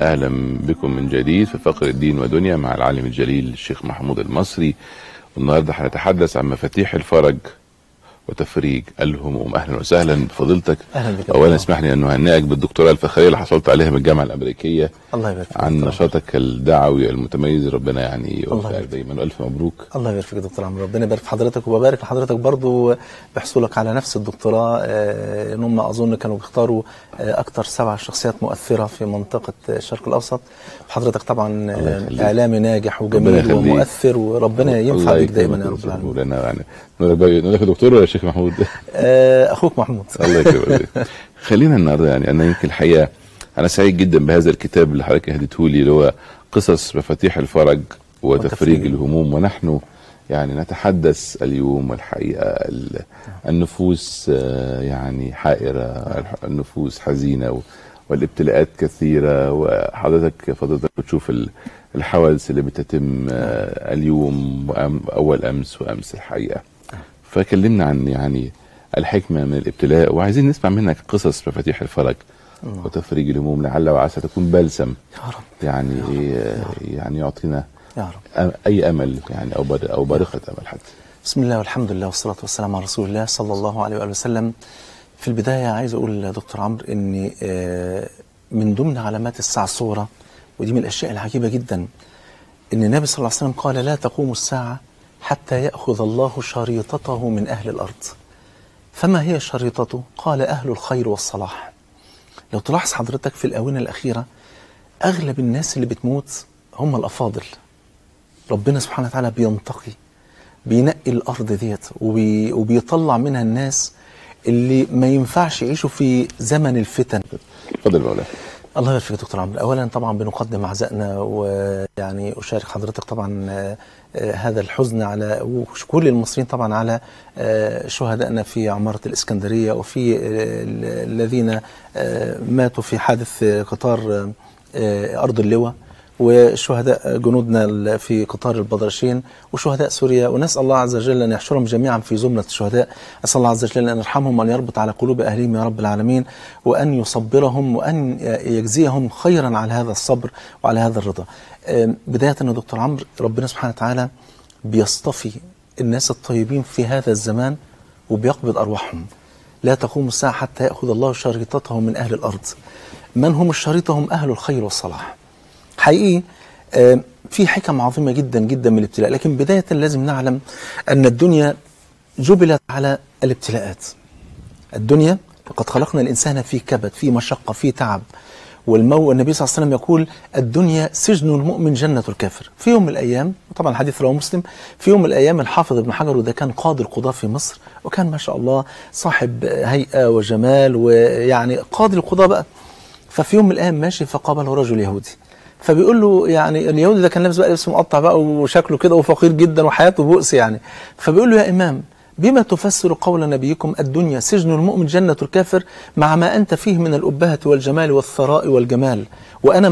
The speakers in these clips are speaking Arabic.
أهلا بكم من جديد في فقر الدين ودنيا مع العالم الجليل الشيخ محمود المصري. والنهارده هنتحدث عن مفاتيح الفرج وتفريج الهموم. اهلا وسهلا بفضيلتك. اهلا بك. اولا اسمح لي ان اهنئك بالدكتوراه الفخريه اللي حصلت عليها من الجامعه الامريكيه. الله يبارك فيك عن نشاطك الدعوي المتميز، ربنا يعني يوفقك دايما والف مبروك. الله يبارك فيك دكتور عمرو، ربنا يبارك في حضرتك وبارك لحضرتك برضو بحصولك على نفس الدكتوراه. ان هم اظن كانوا بيختاروا اكثر 7 شخصيات مؤثره في منطقه الشرق الاوسط. حضرتك طبعا اعلامي ناجح وجميل ومؤثر، وربنا ينفع بك دايما يا رب العالمين. يعني نقول لك دكتور ولا شيخ محمود؟ اخوك محمود. الله يكرمك. خلينا النهارده يعني انا يمكن الحقيقه انا سعيد جدا بهذا الكتاب اللي حضرتك هديته لي، اللي هو قصص مفاتيح الفرج وتفريج الهموم. ونحن يعني نتحدث اليوم والحقيقه النفوس يعني حائره، النفوس حزينه والابتلاءات كثيره، وحضرتك بتشوف الحوادث اللي بتتم اليوم واول امس وامس الحقيقه. فكلمنا عن يعني الحكمه من الابتلاء، وعايزين نسمع منك قصص مفاتيح الفرج وتفريج الهموم، لعل وعسى تكون بلسم يا رب، يعني يعني يعطينا يا رب اي امل يعني او بارقه امل حتى. بسم الله والحمد لله والصلاه والسلام على رسول الله صلى الله عليه واله وسلم. في البدايه عايز اقول دكتور عمرو ان من ضمن علامات الساعه الصغرى، ودي من الاشياء العجيبه جدا، ان النبي صلى الله عليه وسلم قال: لا تقوم الساعه حتى ياخذ الله شريطته من اهل الارض. فما هي شريطته؟ قال: اهل الخير والصلاح. لو تلاحظ حضرتك في الآونة الأخيرة أغلب الناس اللي بتموت هم الأفاضل. ربنا سبحانه وتعالى بينتقي، بينقي الأرض ديت وبيطلع منها الناس اللي ما ينفعش يعيشوا في زمن الفتن. اتفضل مولانا. الله يبارك فيك دكتور عمرو. أولا طبعا بنقدم عزائنا، ويعني أشارك حضرتك طبعا هذا الحزن على وكل المصريين طبعا على شهدائنا في عمارة الإسكندرية، وفي الذين ماتوا في حادث قطار أرض اللواء، وشهداء جنودنا في قطار البدرشين، وشهداء سوريا. ونسأل الله عز وجل أن يحشرهم جميعا في زمرة الشهداء. أسأل الله عز وجل أن يرحمهم وأن يربط على قلوب أهلهم يا رب العالمين، وأن يصبرهم وأن يجزيهم خيرا على هذا الصبر وعلى هذا الرضا. بداية يا دكتور عمرو، ربنا سبحانه وتعالى بيصطفي الناس الطيبين في هذا الزمان وبيقبض أرواحهم. لا تقوم الساعة حتى يأخذ الله شريطته من أهل الأرض. من هم الشريطة؟ هم أهل الخير والصلاح. حقيقي في حكم عظيمة جدا جدا من الابتلاء، لكن بداية لازم نعلم أن الدنيا جبلت على الابتلاءات. الدنيا قد خلقنا الإنسان في كبد، في مشقة، في تعب. والنبي صلى الله عليه وسلم يقول: الدنيا سجن المؤمن جنة الكافر. في يوم من الأيام، طبعا الحديث رواه مسلم، في يوم من الأيام الحافظ ابن حجر، وده كان قاضي القضاة في مصر، وكان ما شاء الله صاحب هيئة وجمال، ويعني قاضي القضاة بقى. ففي يوم من الأيام ماشي فقابله رجل يهودي، فبيقول له، يعني اليهودي ده كان لابس بقى لبس مقطع بقى وشكله كده وفقير جدا وحياته بؤس يعني. فبيقول له: يا إمام، بما تفسر قول نبيكم الدنيا سجن المؤمن جنة الكافر، مع ما أنت فيه من الأبهة والجمال والثراء والجمال، وأنا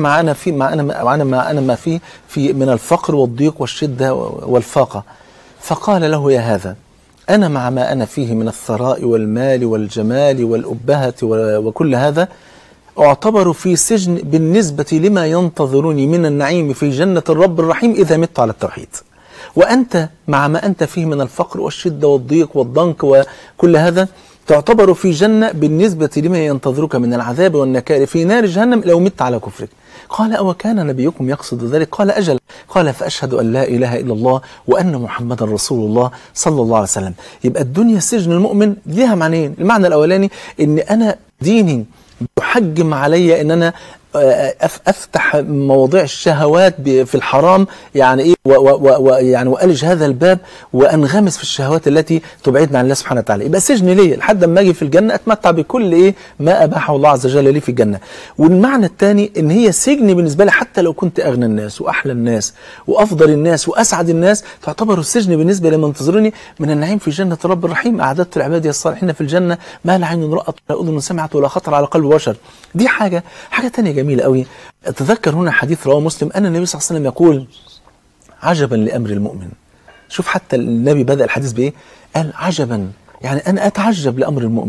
ما فيه من الفقر والضيق والشدة والفاقة. فقال له: يا هذا، أنا مع ما أنا فيه من الثراء والمال والجمال والأبهة وكل هذا أعتبر في سجن بالنسبة لما ينتظرني من النعيم في جنة الرب الرحيم إذا مت على التوحيد. وأنت مع ما أنت فيه من الفقر والشدة والضيق والضنك وكل هذا تعتبر في جنة بالنسبة لما ينتظرك من العذاب والنكال في نار جهنم لو مت على كفرك. قال: أو كان نبيكم يقصد ذلك؟ قال: أجل. قال: فأشهد أن لا إله إلا الله وأن محمدا رسول الله صلى الله عليه وسلم. يبقى الدنيا سجن المؤمن ليها معنيين. المعنى الأولاني إن أنا ديني يحجم علي ان انا افتح مواضيع الشهوات في الحرام، يعني ايه، يعني والج هذا الباب وانغمس في الشهوات التي تبعدنا عن الله سبحانه وتعالى. يبقى سجن ليه لحد ما اجي في الجنه اتمتع بكل ايه ما اباحه الله عز وجل لي في الجنه. والمعنى الثاني ان هي سجن بالنسبه لي، حتى لو كنت اغنى الناس واحلى الناس وافضل الناس واسعد الناس، تعتبر السجن بالنسبه لمن انتظرني من النعيم في جنه الرب الرحيم. اعددت العباد الصالحين في الجنه ما لا عين رأت ولا اذن سمعت ولا خطر على قلب بشر. دي حاجه ثانيه جميله قوي. اتذكر هنا حديث رواه مسلم ان النبي صلى الله عليه وسلم يقول: عجبا لامر المؤمن. شوف حتى النبي بدأ الحديث بايه؟ قال: عجبا، يعني انا اتعجب لامر المؤمن.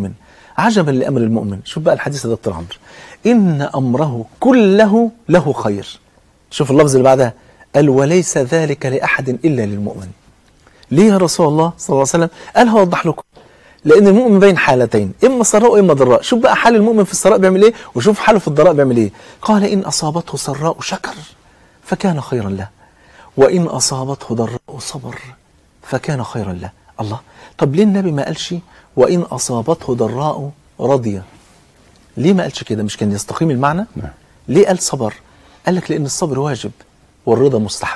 عجبا لأمر المؤمن. شوف بقى الحديث ده دكتور عمرو، إن أمره كله له خير. شوف اللفظ اللي بعدها، قال وليس ذلك لأحد إلا للمؤمن. ليه يا رسول الله صلى الله عليه وسلم؟ قال هوضح لكم، لأن المؤمن بين حالتين، إما سراء وإما ضراء. شوف بقى حال المؤمن في السراء بيعمل إيه، وشوف حاله في الضراء بيعمل إيه. قال إن أصابته سراء شكر فكان خيرا له، وإن أصابته ضراء صبر فكان خيرا له. الله، طب ليه النبي ما قالش وإن أصابته ضراء رضي؟ ليه ما قالش كده؟ مش كان يستقيم المعنى؟ ليه قال صبر؟ قال لك لأن الصبر واجب والرضا مستحب.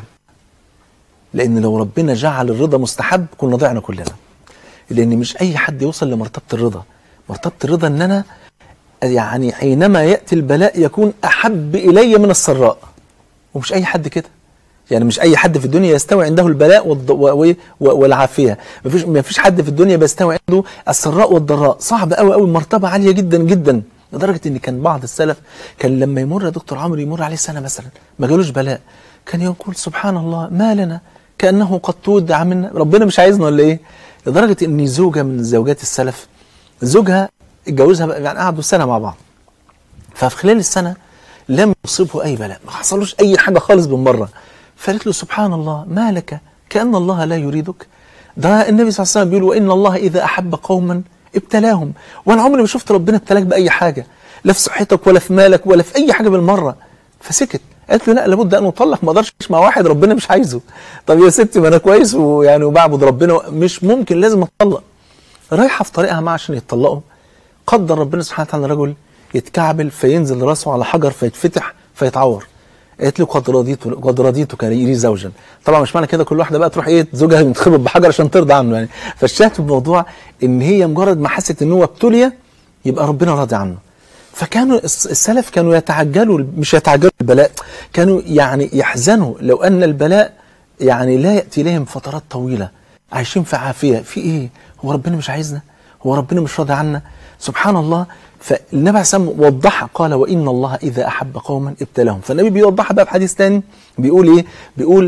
لأن لو ربنا جعل الرضا مستحب كنا ضعنا كلنا. لأن مش أي حد يوصل لمرتبة الرضا. مرتبة الرضا إن أنا يعني حينما يأتي البلاء يكون أحب إلي من السراء، ومش أي حد كده. يعني مش أي حد في الدنيا يستوي عنده البلاء والعافية. مفيش حد في الدنيا بيستوي عنده السراء والضراء. صعب قوي قوي، مرتبة عالية جدا جدا، لدرجة إن كان بعض السلف كان لما يمر يا دكتور عمرو يمر عليه سنة مثلا ما جالوش بلاء، كان يقول سبحان الله ما لنا كأنه قد تودع منا، ربنا مش عايزنا ولا إيه؟ لدرجة إن زوجة من زوجات السلف زوجها اتجوزها يعني قعدوا سنة مع بعض، ففي خلال السنة لم يصيبه أي بلاء، ما حصلوش أي حاجة خالص بالمرة. فقالت له سبحان الله ما لك كأن الله لا يريدك. ده النبي صلى الله عليه وسلم بيقول وإن الله إذا أحب قوما ابتلاهم، وأنا عمري ما شفت ربنا ابتلاك بأي حاجة، لا في صحتك ولا في مالك ولا في أي حاجة بالمرة. فسكت. قالت له لا لابد أن أطلق، ما أقدرش مع واحد ربنا مش عايزه. طب يا ستي ما أنا كويس ويعني وبعبد ربنا، مش ممكن لازم أطلق. رايحة في طريقها معاه عشان يتطلقوا، قدر ربنا سبحانه وتعالى رجل يتكعبل فينزل راسه على حجر فيتفتح فيتعور. قالت له قد رضيتك لي زوجا. طبعا مش معنى كده كل واحده بقى تروح ايه زوجها يتخبط بحجر عشان ترضى عنه يعني. فالشاهد في الموضوع ان هي مجرد ما حست ان هو ابتلي يبقى ربنا راضي عنه. فكانوا السلف كانوا يتعجلوا، مش يتعجلوا البلاء، كانوا يعني يحزنوا لو ان البلاء يعني لا ياتي لهم فترات طويله، عايشين في عافيه. في ايه؟ هو ربنا مش عايزنا؟ هو ربنا مش راضي عنا؟ سبحان الله. فالنبي عليه الصلاة والسلام وضحها، قال وإن الله إذا أحب قوما ابتلاهم. فالنبي بيوضحها بقى في حديث ثاني بيقول إيه؟ بيقول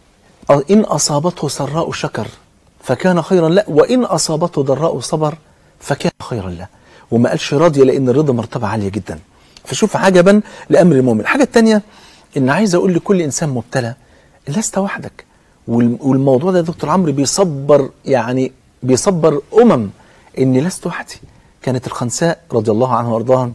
إن أصابته سراء شكر فكان خيرا له، وإن أصابته ضراء صبر فكان خيرا له. وما قالش راضية، لأن الرضا مرتبة عالية جدا. فشوف عجبا لأمر المؤمن. الحاجة الثانية إن عايز أقول لكل إنسان مبتلى لست وحدك. والموضوع ده يا دكتور عمرو بيصبر، يعني بيصبر إني لست وحدي. كانت الخنساء رضي الله عنها وارضاها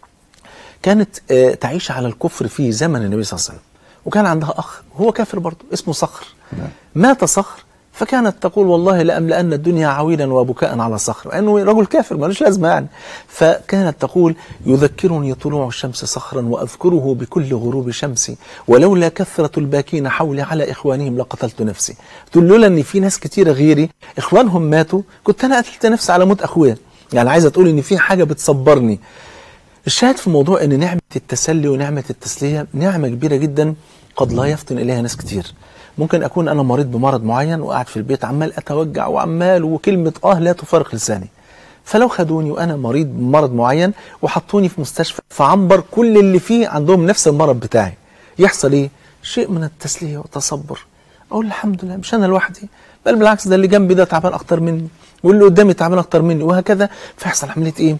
كانت تعيش على الكفر في زمن النبي صلى الله عليه وسلم، وكان عندها أخ هو كافر برضه اسمه صخر. مات صخر، فكانت تقول والله لأملأن الدنيا عويلا وبكاء على صخر، لأنه رجل كافر مالوش لازمة يعني. فكانت تقول يذكرني طلوع الشمس صخرا وأذكره بكل غروب شمسي، ولولا كثرة الباكين حولي على إخوانهم لقتلت نفسي. تقول لولا أن في ناس كتيرة غيري إخوانهم ماتوا كنت أنا قتلت نفسي على موت أخويا. يعني عايزة تقول ان في حاجة بتصبرني. الشاهد في الموضوع ان نعمة التسلي ونعمة التسلية نعمة كبيرة جدا قد لا يفطن اليها ناس كتير. ممكن اكون انا مريض بمرض معين وقاعد في البيت عمال اتوجع وعمال وكلمة لا تفارق لساني، فلو خدوني وانا مريض بمرض معين وحطوني في مستشفى فعنبر كل اللي فيه عندهم نفس المرض بتاعي، يحصل ايه؟ شيء من التسلية والتصبر. اقول الحمد لله مش انا لوحدي، بل بالعكس ده اللي جنبي ده تعبان اكتر مني، واللي قدامي تعبان اكتر مني، وهكذا. فيحصل عمليه ايه؟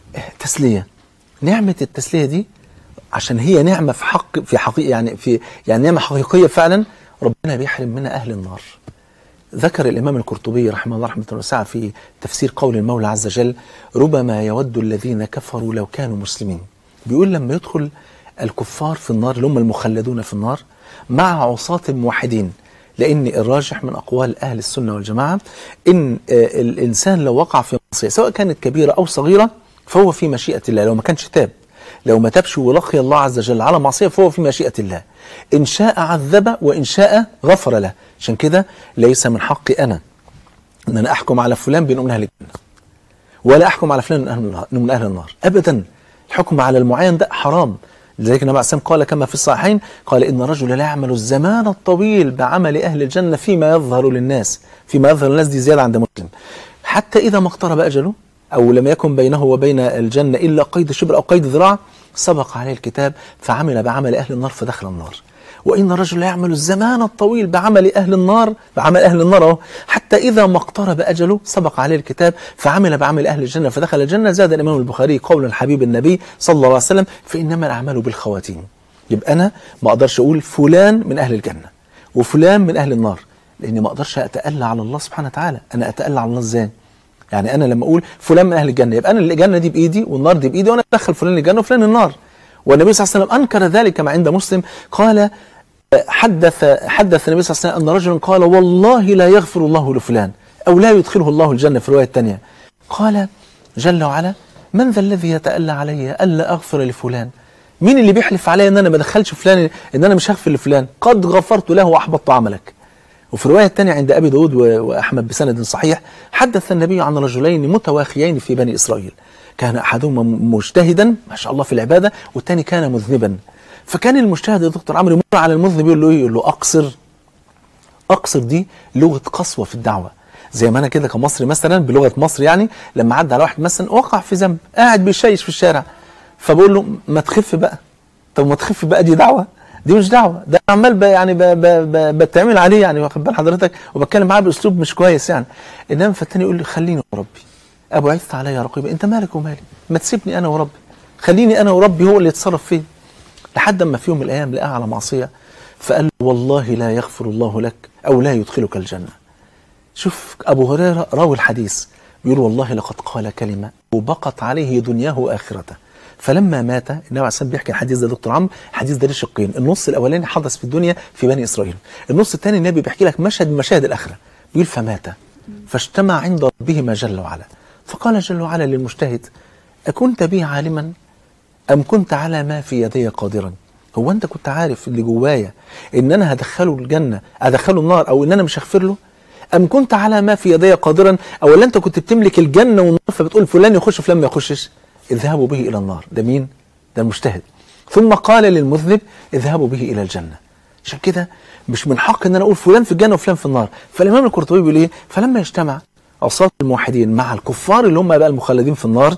تسليه. نعمه التسليه دي عشان هي نعمه في حقيقه يعني نعمه حقيقيه فعلا، ربنا بيحرم منها اهل النار. ذكر الامام القرطبي رحمه الله رحمه واسعه في تفسير قول المولى عز وجل ربما يود الذين كفروا لو كانوا مسلمين. بيقول لما يدخل الكفار في النار اللي هم المخلدون في النار مع عصاة موحدين، لأن الراجح من أقوال أهل السنة والجماعة إن الإنسان لو وقع في معصية سواء كانت كبيرة أو صغيرة فهو في مشيئة الله. لو ما كانش تاب، لو ما تابش ولقي الله عز وجل على معصية فهو في مشيئة الله، إن شاء عذب وإن شاء غفر له. عشان كده ليس من حقي أنا أن أنا أحكم على فلان بأنه من أهل الجنة، ولا أحكم على فلان أنه من أهل النار أبدا. الحكم على المعين ده حرام. لذلك النبي عليه الصلاة والسلام قال كما في الصحيحين قال إن الرجل لا يعمل الزمان الطويل بعمل أهل الجنة فيما يظهر للناس. فيما يظهر للناس دي زيادة عند مسلم، حتى إذا ما اقترب أجله أو لم يكن بينه وبين الجنة إلا قيد شبر أو قيد ذراع سبق عليه الكتاب فعمل بعمل أهل النار فدخل النار. وإن الرجل لا يعمل الزمان الطويل بعمل أهل النار، بعمل أهل النار أهو، حتى إذا ما اقترب أجله سبق عليه الكتاب فعمل بعمل أهل الجنة فدخل الجنة. زاد الإمام البخاري قول الحبيب النبي صلى الله عليه وسلم: فإنما الأعمال بالخواتيم. يبقى أنا ما أقدرش أقول فلان من أهل الجنة وفلان من أهل النار، لأني ما أقدرش أتألى على الله سبحانه وتعالى. أنا أتألى على الله إزاي؟ يعني أنا لما أقول فلان من أهل الجنة يبقى أنا الجنة دي بإيدي والنار دي بإيدي، وأنا أدخل فلان الجنة وفلان النار. والنبي صلى الله عليه وسلم أنكر ذلك كما عند مسلم، قال حدث النبي صلى الله عليه وسلم أن رجلا قال: والله لا يغفر الله لفلان أو لا يدخله الله الجنة. في الرواية الثانية قال جل وعلا: من ذا الذي يتألى علي ألا أغفر لفلان؟ مين اللي بيحلف علي ان انا ما ادخلش فلان، ان انا مش هغفر لفلان؟ قد غفرت له واحبطت عملك. وفي الروايه الثانيه عند ابي داود واحمد بسند صحيح، حدث النبي عن رجلين متواخيين في بني اسرائيل، كان احدهما مجتهدا ما شاء الله في العباده، والثاني كان مذنبا. فكان المجتهد يا دكتور عمرو يمر على المذنب يقول له ايه؟ يقول له اقصر. اقصر دي لغه قسوه في الدعوه، زي ما انا كده كمصري مثلا بلغه مصر، يعني لما عدى على واحد مثلا وقع في ذنب قاعد بيشيش في الشارع، فبقول له ما تخف بقى. طب ما تخف بقى، دي دعوه؟ دي مش دعوه، ده عمال يعني بتعمل عليه، يعني واخد بال حضرتك، وبتكلم معاه باسلوب مش كويس يعني. انما فالتاني يقول لي خليني وربي، ابو عثت عليا رقيبا، انت مالك ومالي؟ ما تسيبني انا وربي، خليني انا وربي هو اللي يتصرف فيه. لحد ما في يوم من الايام لقاه على معصيه، فقال له: والله لا يغفر الله لك او لا يدخلك الجنه. شوف ابو هريره راوي الحديث بيقول: والله لقد قال كلمه وبقت عليه دنياه واخرته. فلما مات النبي عليه الصلاه والسلام بيحكي الحديث ده دكتور عمرو، الحديث ده ليه شقين، النص الاولاني حدث في الدنيا في بني اسرائيل، النص الثاني النبي بيحكي لك مشهد من مشاهد الاخره. بيقول: فمات فاجتمع عند ربهما جل وعلا، فقال جل وعلا للمجتهد: اكنت بي عالما ام كنت على ما في يدي قادرا؟ هو انت كنت عارف اللي جوايا ان انا هدخله الجنه ادخله النار، او ان انا مش هغفر له؟ ام كنت على ما في يدي قادرا، او انت كنت بتملك الجنه والنار فبتقول فلان يخش فلان ما يخشش؟ اذهبوا به الى النار. ده مين؟ ده المجتهد. ثم قال للمذنب: اذهبوا به الى الجنه. عشان كده مش من حق ان انا اقول فلان في الجنه وفلان في النار. فالامام القرطبي بيقول ايه؟ فلما يجتمع عصاة الموحدين مع الكفار اللي هم بقى المخلدين في النار،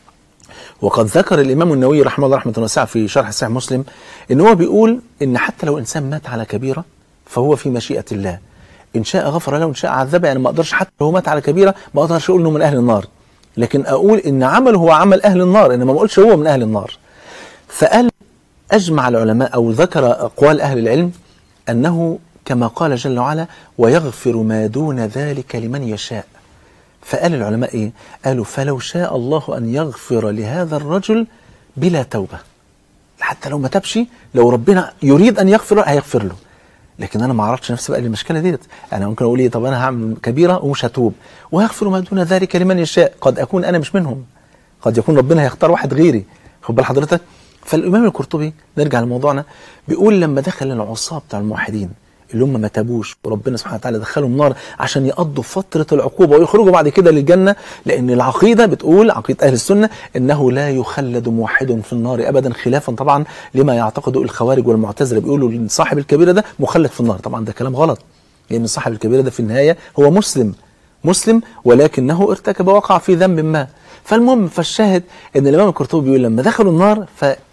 وقد ذكر الامام النووي رحمه الله رحمه واسعه في شرح صحيح مسلم ان هو بيقول ان حتى لو انسان مات على كبيره فهو في مشيئه الله، ان شاء غفر له وان شاء عذبه. يعني ما اقدرش حتى لو هو مات على كبيره ما اقدرش اقول انه من اهل النار، لكن اقول ان عمله هو عمل اهل النار، انما ما اقولش هو من اهل النار. فقال اجمع العلماء او ذكر اقوال اهل العلم انه كما قال جل وعلا: ويغفر ما دون ذلك لمن يشاء. فقال العلماء ايه؟ قالوا: فلو شاء الله ان يغفر لهذا الرجل بلا توبه، حتى لو ما تبش، لو ربنا يريد ان يغفر له هيغفر له. لكن انا ما اعرفش نفسي بقى المشكله ديت. انا ممكن اقول ايه؟ طب انا هعمل كبيره ومش هتوب، ويغفر ما دون ذلك لمن يشاء. قد اكون انا مش منهم، قد يكون ربنا هيختار واحد غيري. خد بال حضرتك. فالامام القرطبي نرجع لموضوعنا بيقول: لما دخل العصاه بتاع الموحدين اللي هم ما تابوش وربنا سبحانه وتعالى دخلهم نار عشان يقضوا فتره العقوبه ويخرجوا بعد كده للجنه، لان العقيده بتقول، عقيده اهل السنه، انه لا يخلد موحد في النار ابدا، خلافا طبعا لما يعتقده الخوارج والمعتزله، بيقولوا ان صاحب الكبيره ده مخلد في النار. طبعا ده كلام غلط، لان صاحب الكبيره ده في النهايه هو مسلم ولكنه ارتكب وقع في ذنب ما. فالمهم، فالشاهد ان الامام القرطبي بيقول لما دخلوا النار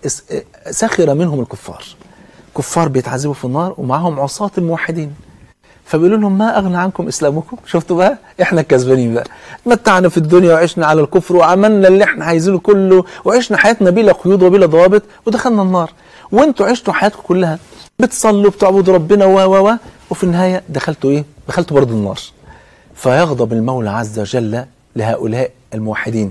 فسخر منهم الكفار، كفار بيتعذبوا في النار ومعهم عصاة الموحدين، فبيقولوا لهم: ما اغنى عنكم اسلامكم؟ شفتوا بقى، احنا الكسبانين بقى، متعنا في الدنيا وعشنا على الكفر وعملنا اللي احنا عايزينه كله وعشنا حياتنا بلا قيود وبلا ضوابط ودخلنا النار، وانتوا عشتوا حياتكم كلها بتصلوا بتعبدوا ربنا وفي النهايه دخلتوا ايه؟ دخلتوا برضه النار. فيغضب المولى عز وجل لهؤلاء الموحدين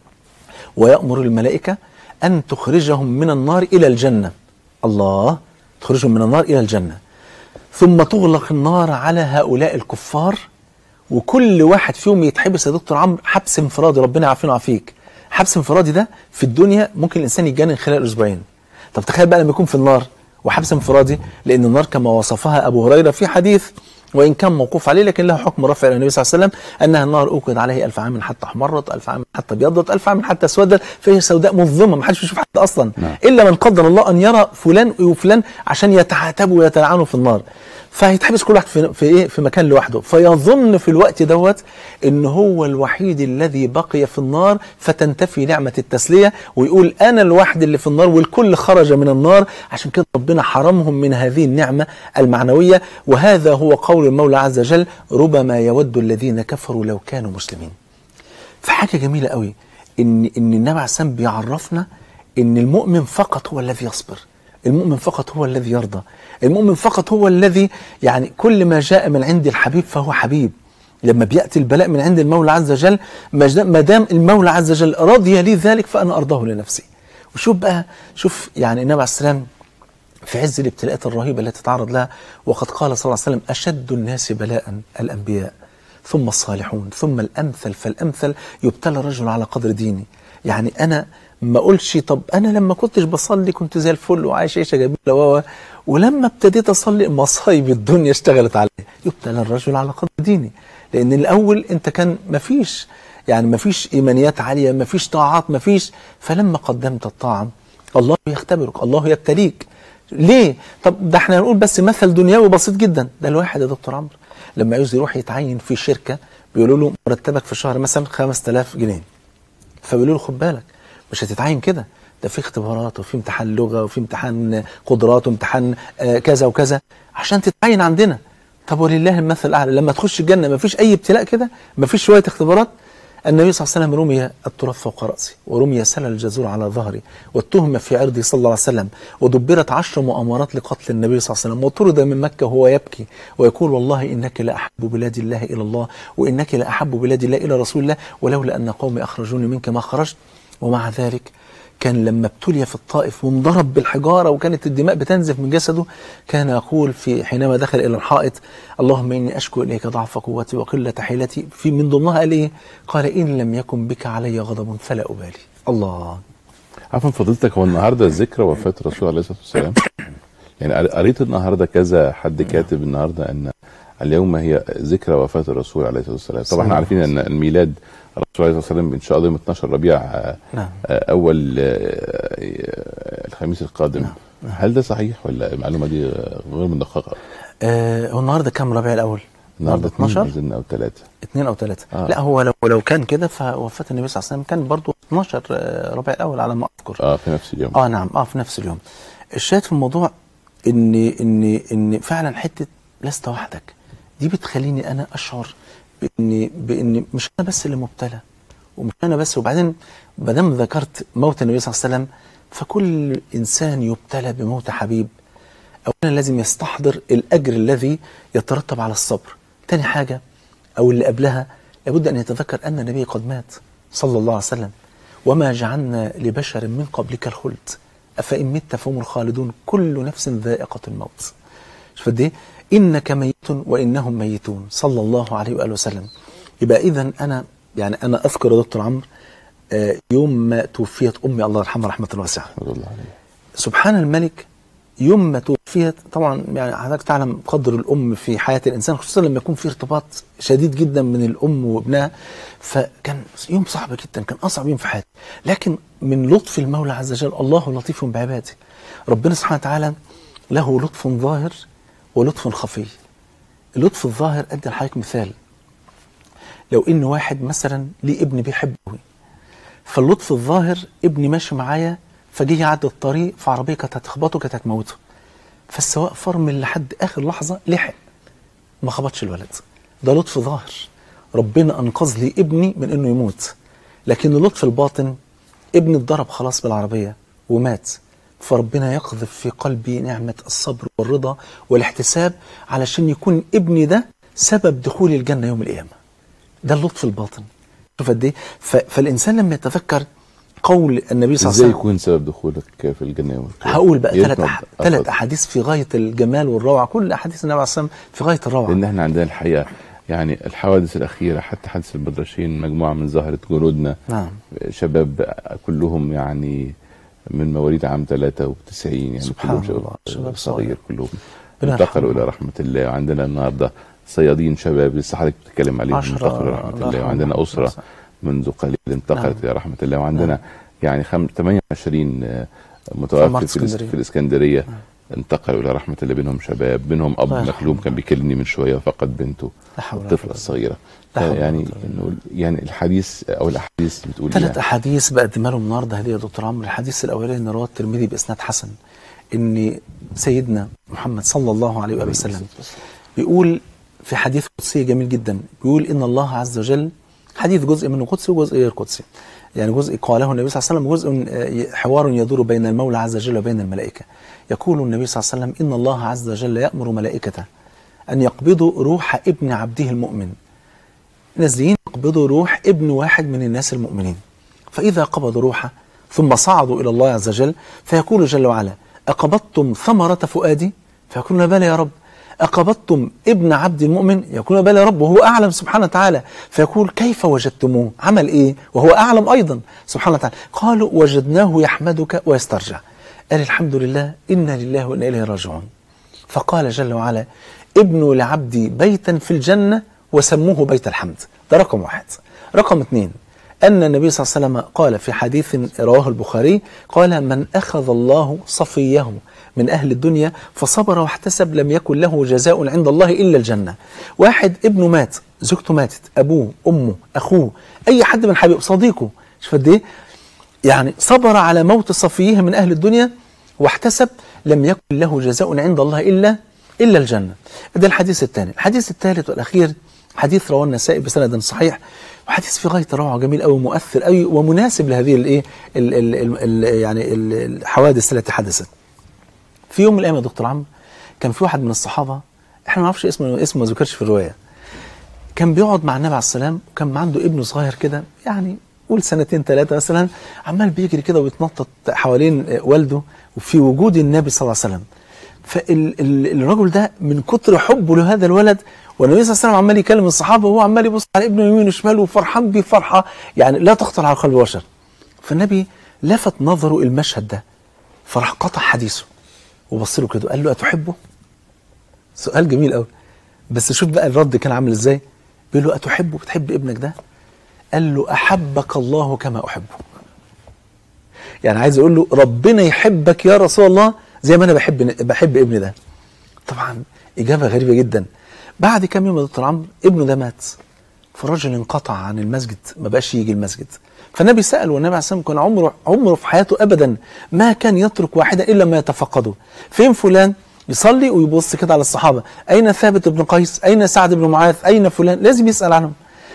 ويأمر الملائكة أن تخرجهم من النار إلى الجنة. الله، تخرجهم من النار إلى الجنة، ثم تغلق النار على هؤلاء الكفار، وكل واحد فيهم يتحبس يا دكتور عمرو حبس انفرادي، ربنا يعافينا ويعافيك. حبس انفرادي ده في الدنيا ممكن الإنسان يتجنن خلال أسبوعين. طب تخيل بقى لما يكون في النار وحبس انفرادي، لأن النار كما وصفها أبو هريرة في حديث وإن كان موقوف عليه لكن له حكم رفع إلى النبي صلى الله عليه وسلم، أنها النار أوقد عليه 1000 عام حتى احمرت، 1000 عام حتى ابيضت الف عام حتى اسودت فهي سوداء مظلمه، ما حدش بيشوف حد اصلا نعم. الا من قدر الله ان يرى فلان وفلان عشان يتعاتبوا ويتلعنوا في النار. فهيتحبس كل واحد في مكان لوحده، فيظن في الوقت دوت ان هو الوحيد الذي بقي في النار، فتنتفي نعمه التسليه ويقول انا الوحيد اللي في النار والكل خرج من النار. عشان كده ربنا حرمهم من هذه النعمه المعنويه. وهذا هو قول المولى عز وجل: ربما يود الذين كفروا لو كانوا مسلمين. فحاجه جميله قوي ان النبي عليه السلام بيعرفنا ان المؤمن فقط هو الذي يصبر، المؤمن فقط هو الذي يرضى، المؤمن فقط هو الذي يعني كل ما جاء من عند الحبيب فهو حبيب. لما بيأتي البلاء من عند المولى عز وجل، ما دام المولى عز وجل رضي لي ذلك فأنا أرضاه لنفسي. وشوف بقى، شوف يعني النبي عليه السلام في عز الابتلاءات الرهيبة التي تعرض لها، وقد قال صلى الله عليه وسلم: أشد الناس بلاء الأنبياء ثم الصالحون ثم الأمثل فالأمثل يبتلى الرجل على قدر دينه. يعني أنا ما اقولش طب انا لما كنتش بصلي كنت زي الفل وعايش عيشه جميله ولما ابتديت اصلي مصايب الدنيا اشتغلت عليا. يبتلى الرجل على قدر دينه، لان الاول انت كان مفيش ايمانيات عاليه، مفيش طاعات، مفيش. فلما قدمت الطاعه الله يختبرك، الله يبتليك. ليه؟ طب ده احنا هنقول بس مثل دنيوي بسيط جدا. ده الواحد يا دكتور عمرو لما عايز يروح يتعين في شركه بيقولوا له مرتبك في الشهر مثلا 5000 جنيه، فبيقولوا له خد بالك مش هتتعين كده، ده في اختبارات وفي امتحان لغه وفي امتحان قدرات وامتحان كذا وكذا عشان تتعين عندنا. طب ولله المثل الاعلى لما تخش الجنه ما فيش اي ابتلاء كده، ما فيش شويه اختبارات. النبي صلى الله عليه وسلم رمي التراب فوق راسي، ورمي سلل الجزور على ظهري، والتهم في عرضي صلى الله عليه وسلم، ودبرت 10 مؤامرات لقتل النبي صلى الله عليه وسلم، وطرد من مكه وهو يبكي ويقول: والله انك لاحب بلاد الله الى الله، وانك لاحب بلاد الله الى رسول الله، ولولا ان قومي اخرجوني منك ما خرجت. ومع ذلك كان لما ابتلي في الطائف وانضرب بالحجارة وكانت الدماء بتنزف من جسده كان يقول في حينما دخل إلى الحائط: اللهم إني أشكو إليك ضعف قوتي وقلة حيلتي. في من ضمنها قال إيه؟ قال: إن لم يكن بك علي غضب فلا أبالي. الله. عفوا فضيلتك، هو النهارده ذكرى وفاة الرسول عليه الصلاة والسلام. يعني قريت النهارده كذا حد كاتب النهارده أن اليوم هي ذكرى وفاة الرسول عليه الصلاة والسلام. طبعا احنا عارفين أن الميلاد الرسول عليه الصلاة والسلام إن شاء الله يوم 12 ربيع أول الخميس القادم. هل ده صحيح ولا المعلومة دي غير مدققة؟ هو النهارده كام ربيع الأول؟ النهارده 12 أو 3. 2 أو 3. لا هو لو كان كده فوفاة النبي صلى الله عليه وسلم كان برضه 12 ربيع الأول على ما أذكر. في نفس اليوم. نعم في نفس اليوم. الشاهد في الموضوع إن فعلا حتة لست وحدك دي بتخليني أنا أشعر بإن مش أنا بس اللي مبتلى، ومش أنا بس. وبعدين ما دام ذكرت موت النبي صلى الله عليه وسلم فكل إنسان يبتلى بموت حبيب أولا لازم يستحضر الأجر الذي يترتب على الصبر. تاني حاجة أو اللي قبلها لابد أن يتذكر أن النبي قد مات صلى الله عليه وسلم: وما جعلنا لبشر من قبلك الخلد أفإن مت فهم الخالدون كل نفس ذائقة الموت. شوف دي، إنك ميت وإنهم ميتون صلى الله عليه وآله وسلم. يبقى إذن أنا أذكر يا دكتور عمرو يوم ما توفيت أمي الله يرحمها رحمة واسعة. سبحان الملك، يوم ما توفيت طبعا يعني حضرتك تعلم قدر الأم في حياة الإنسان، خصوصا لما يكون في ارتباط شديد جدا من الأم وابنها. فكان يوم صعب جدا، كان أصعب يوم في حياتي. لكن من لطف المولى عز وجل، الله لطيف بعباده، ربنا سبحانه وتعالى له لطف ظاهر ولطف خفي. اللطف الظاهر أدي لحضرتك مثال، لو إن واحد مثلا ليه ابن بيحبه، فاللطف الظاهر ابني ماشي معايا فجي يعدي الطريق في عربية كانت هتخبطه كانت هتموته، فالسواق فرمل لحد آخر لحظة لحق ما خبطش الولد. ده لطف ظاهر، ربنا أنقذ لي ابني من إنه يموت. لكن اللطف الباطن، ابني اتضرب خلاص بالعربية ومات، فربنا يقذف في قلبي نعمة الصبر والرضا والاحتساب علشان يكون ابني ده سبب دخول الجنة يوم القيامة. ده اللطف الباطن. شوف قد ايه. فالإنسان لما يتذكر قول النبي صلى الله عليه وسلم ازاي يكون سبب دخولك في الجنة يوم القيامة؟ هقول بقى ثلاث أحاديث في غاية الجمال والروعة، كل أحاديث النبي عليه الصلاة والسلام في غاية الروعة. لأن احنا عندنا الحقيقة يعني الحوادث الأخيرة، حتى حادث البدرشين، مجموعة من زهرة جنودنا، نعم، شباب كلهم يعني من مواليد عام 93، يعني سبحان كلهم الله شباب صغير، كلهم انتقلوا إلى رحمة الله. وعندنا النهارده صيادين شباب لسه حضرتك بتتكلم عليهم انتقلوا إلى رحمة الله. وعندنا أسرة منذ قليل انتقلت الى رحمه الله، وعندنا يعني 28 متوفي في الاسكندريه انتقلوا الى رحمه الله، بينهم شباب، بينهم اب مكلوم كان بيكلمني من شويه فقد بنته الطفله الصغيره. يعني يعني الحديث او الاحاديث بتقول 3 احاديث بقدمها لهم النهارده هديه يا دكتور عمرو. الحديث الاولاني رواه الترمذي باسناد حسن ان سيدنا محمد صلى الله عليه وآله وسلم بيقول في حديث قدسي جميل جدا، بيقول ان الله عز وجل، حديث جزء منه قدسي وجزء غير قدسي، يعني جزء قاله النبي صلى الله عليه وسلم وجزء حوار يدور بين المولى عز وجل وبين الملائكه. يقول النبي صلى الله عليه وسلم: ان الله عز وجل يأمر ملائكته ان يقبضوا روح ابن عبده المؤمن، نازلين يقبضوا روح ابن واحد من الناس المؤمنين، فاذا قبضوا روحه ثم صعدوا الى الله عز وجل فيقول جل وعلا: أقبضتم ثمرة فؤادي؟ فيقولون بلى يا رب. أقبضتم ابن عبد المؤمن؟ يقولون بلى يا رب، وهو أعلم سبحانه وتعالى. فيقول: كيف وجدتموه؟ عمل إيه وهو أعلم أيضا سبحانه وتعالى؟ قالوا: وجدناه يحمدك ويسترجع. قال: الحمد لله، إنا لله وإنا إليه راجعون. فقال جل وعلا: ابنوا لعبدي بيتا في الجنة وسموه بيت الحمد. ده رقم 1. رقم 2: أن النبي صلى الله عليه وسلم قال في حديث رواه البخاري، قال: من أخذ الله صفيه من أهل الدنيا فصبر واحتسب لم يكن له جزاء عند الله إلا الجنة. واحد ابنه مات، زوجته ماتت، أبوه، أمه، أخوه، أي حد من حبيبه، صديقه، شوف قد إيه يعني صبر على موت صفيه من أهل الدنيا واحتسب لم يكن له جزاء عند الله إلا الجنة. ده الحديث الثاني. الحديث الثالث والأخير حديث رواه النسائي بسند صحيح، وحديث في غاية الروعة، جميل قوي، مؤثر قوي، ومناسب لهذه الايه يعني الحوادث التي حدثت. في يوم من الايام يا دكتور عمرو كان في واحد من الصحابة، احنا ما نعرفش اسمه ما ذكرش في الرواية، كان بيقعد مع النبي عليه السلام، وكان عنده ابنه صغير كده، يعني قول 2 3 مثلا، عمال بيجري كده ويتنطط حوالين والده وفي وجود النبي صلى الله عليه وسلم. فالرجل ده من كتر حبه لهذا الولد، والنبي صلى الله عليه وسلم عمال يكلم الصحابه وهو عمال يبص على ابنه يمين وشمال وفرحان بيه فرحه يعني لا تخطر على قلب بشر. فالنبي لفت نظره المشهد ده، فراح قطع حديثه وبص له كده، قال له: أتحبه؟ سؤال جميل قوي، بس شوف بقى الرد كان عامل ازاي. بيقول له: أتحبه؟ بتحب ابنك ده؟ قال له: أحبك الله كما أحبه. يعني عايز يقول له ربنا يحبك يا رسول الله زي ما انا بحب ابني ده. طبعا اجابه غريبه جدا. بعد كام يوم يا دكتور عمرو ابنه ده مات، فالراجل انقطع عن المسجد، ما بقاش يجي المسجد. فالنبي سأل، والنبي عليه الصلاه والسلام كان عمره في حياته ابدا ما كان يترك واحدا الا ما يتفقده. فين فلان؟ يصلي ويبص كده على الصحابه، اين ثابت بن قيس؟ اين سعد بن معاذ؟ اين فلان؟ لازم يسأل عنهم.